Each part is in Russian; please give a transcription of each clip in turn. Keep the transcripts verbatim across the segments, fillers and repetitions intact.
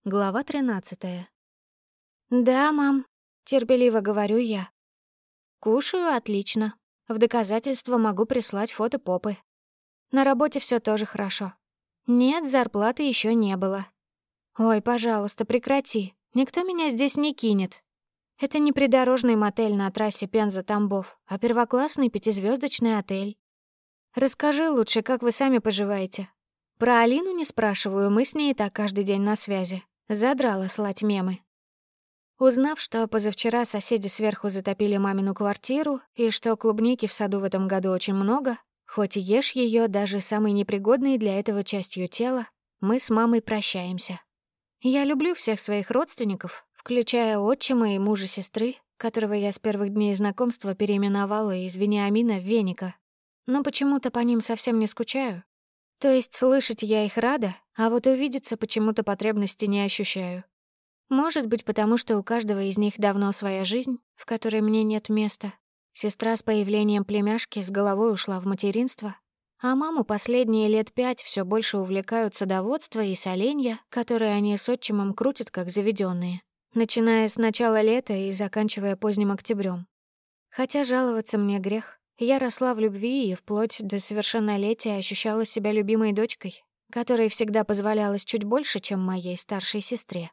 Глава тринадцатая. «Да, мам», — терпеливо говорю я. «Кушаю отлично. В доказательство могу прислать фото попы. На работе все тоже хорошо. Нет, зарплаты еще не было. Ой, пожалуйста, прекрати. Никто меня здесь не кинет. Это не придорожный мотель на трассе Пенза-Тамбов, а первоклассный пятизвездочный отель. Расскажи лучше, как вы сами поживаете. Про Алину не спрашиваю, мы с ней и так каждый день на связи. Задрала слать мемы». Узнав, что позавчера соседи сверху затопили мамину квартиру и что клубники в саду в этом году очень много, хоть и ешь ее даже самой непригодной для этого частью тела, мы с мамой прощаемся. Я люблю всех своих родственников, включая отчима и мужа сестры, которого я с первых дней знакомства переименовала из Вениамина в Веника, но почему-то по ним совсем не скучаю. То есть слышать я их рада, а вот увидеться почему-то потребности не ощущаю. Может быть, потому что у каждого из них давно своя жизнь, в которой мне нет места. Сестра с появлением племяшки с головой ушла в материнство, а маму последние лет пять все больше увлекают садоводство и соленья, которые они с отчимом крутят как заведенные, начиная с начала лета и заканчивая поздним октябрем. Хотя жаловаться мне грех. Я росла в любви и вплоть до совершеннолетия ощущала себя любимой дочкой, которой всегда позволялось чуть больше, чем моей старшей сестре.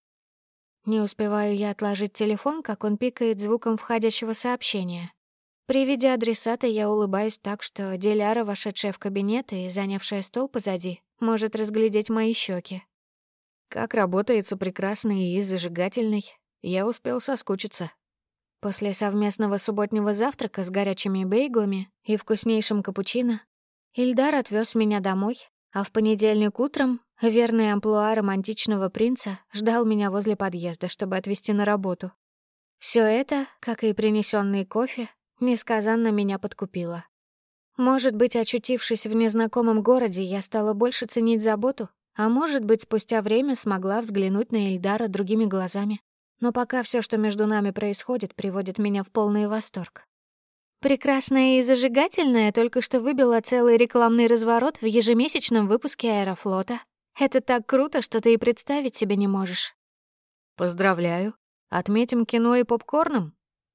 Не успеваю я отложить телефон, как он пикает звуком входящего сообщения. При виде адресата я улыбаюсь так, что Диляра, вошедшая в кабинет и занявшая стол позади, может разглядеть мои щеки. «Как работается прекрасный и зажигательный. Я успел соскучиться». После совместного субботнего завтрака с горячими бейглами и вкуснейшим капучино Ильдар отвез меня домой, а в понедельник утром верный амплуа романтичного принца ждал меня возле подъезда, чтобы отвезти на работу. Все это, как и принесенный кофе, несказанно меня подкупило. Может быть, очутившись в незнакомом городе, я стала больше ценить заботу, а может быть, спустя время смогла взглянуть на Ильдара другими глазами. Но пока все, что между нами происходит, приводит меня в полный восторг. Прекрасная и зажигательная только что выбила целый рекламный разворот в ежемесячном выпуске «Аэрофлота». Это так круто, что ты и представить себе не можешь. «Поздравляю. Отметим кино и попкорном?»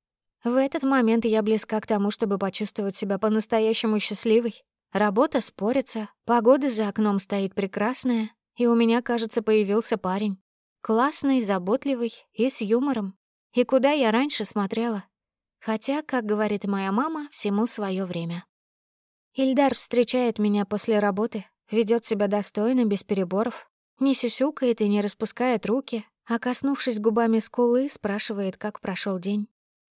В этот момент я близка к тому, чтобы почувствовать себя по-настоящему счастливой. Работа спорится, погода за окном стоит прекрасная, и у меня, кажется, появился парень. Классный, заботливый и с юмором. И куда я раньше смотрела? Хотя, как говорит моя мама, всему свое время. Ильдар встречает меня после работы, ведет себя достойно, без переборов, не сюсюкает и не распускает руки, а, коснувшись губами скулы, спрашивает, как прошел день.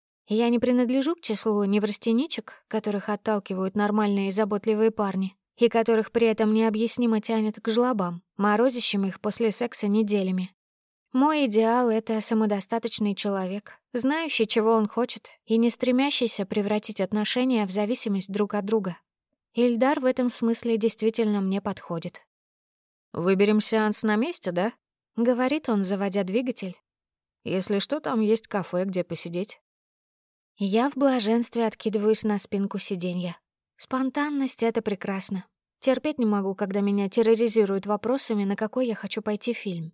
Я не принадлежу к числу неврастеничек, которых отталкивают нормальные и заботливые парни, и которых при этом необъяснимо тянет к жлобам, морозящим их после секса неделями. Мой идеал — это самодостаточный человек, знающий, чего он хочет, и не стремящийся превратить отношения в зависимость друг от друга. Ильдар в этом смысле действительно мне подходит. «Выберем сеанс на месте, да?» — говорит он, заводя двигатель. «Если что, там есть кафе, где посидеть». Я в блаженстве откидываюсь на спинку сиденья. Спонтанность — это прекрасно. Терпеть не могу, когда меня терроризируют вопросами, на какой я хочу пойти фильм.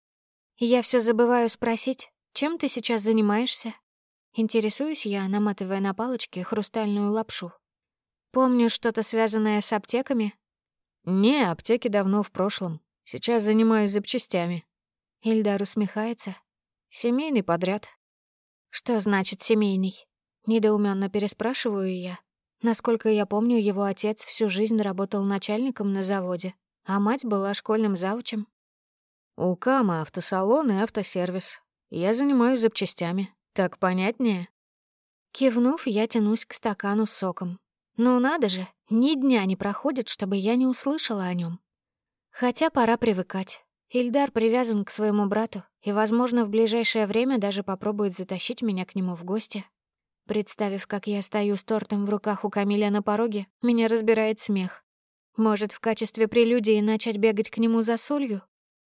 Я все забываю спросить, чем ты сейчас занимаешься? Интересуюсь я, наматывая на палочке хрустальную лапшу. Помню что-то связанное с аптеками. «Не, аптеки давно в прошлом. Сейчас занимаюсь запчастями». Ильдар усмехается. «Семейный подряд». «Что значит семейный?» Недоуменно переспрашиваю я. Насколько я помню, его отец всю жизнь работал начальником на заводе, а мать была школьным завучем. «У Кама автосалон и автосервис. Я занимаюсь запчастями. Так понятнее?» Кивнув, я тянусь к стакану с соком. Ну надо же, ни дня не проходит, чтобы я не услышала о нем. Хотя пора привыкать. Ильдар привязан к своему брату и, возможно, в ближайшее время даже попробует затащить меня к нему в гости. Представив, как я стою с тортом в руках у Камиля на пороге, меня разбирает смех. Может, в качестве прелюдии начать бегать к нему за солью?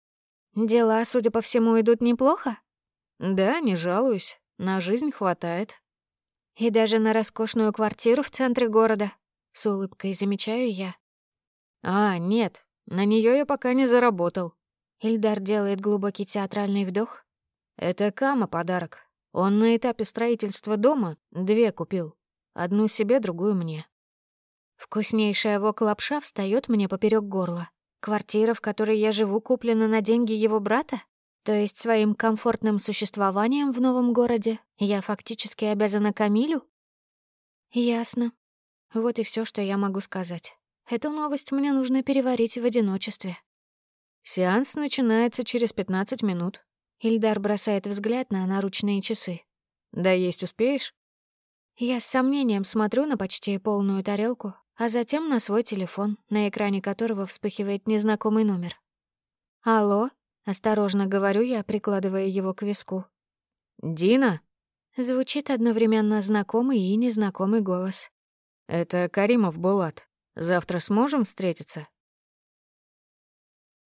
Дела, судя по всему, идут неплохо? «Да, не жалуюсь. На жизнь хватает». И даже на роскошную квартиру в центре города. С улыбкой замечаю я. «А, нет, на нее я пока не заработал». Ильдар делает глубокий театральный вдох. Это Кама подарок. Он на этапе строительства дома две купил. Одну себе, другую мне. Вкуснейшая вок-лапша встаёт мне поперёк горла. Квартира, в которой я живу, куплена на деньги его брата? То есть своим комфортным существованием в новом городе я фактически обязана Камилю? Ясно. Вот и всё, что я могу сказать. Эту новость мне нужно переварить в одиночестве. Сеанс начинается через пятнадцать минут. Ильдар бросает взгляд на наручные часы. Да есть успеешь? Я с сомнением смотрю на почти полную тарелку, а затем на свой телефон, на экране которого вспыхивает незнакомый номер. «Алло?» — осторожно говорю я, прикладывая его к виску. «Дина?» — звучит одновременно знакомый и незнакомый голос. «Это Каримов Булат. Завтра сможем встретиться?»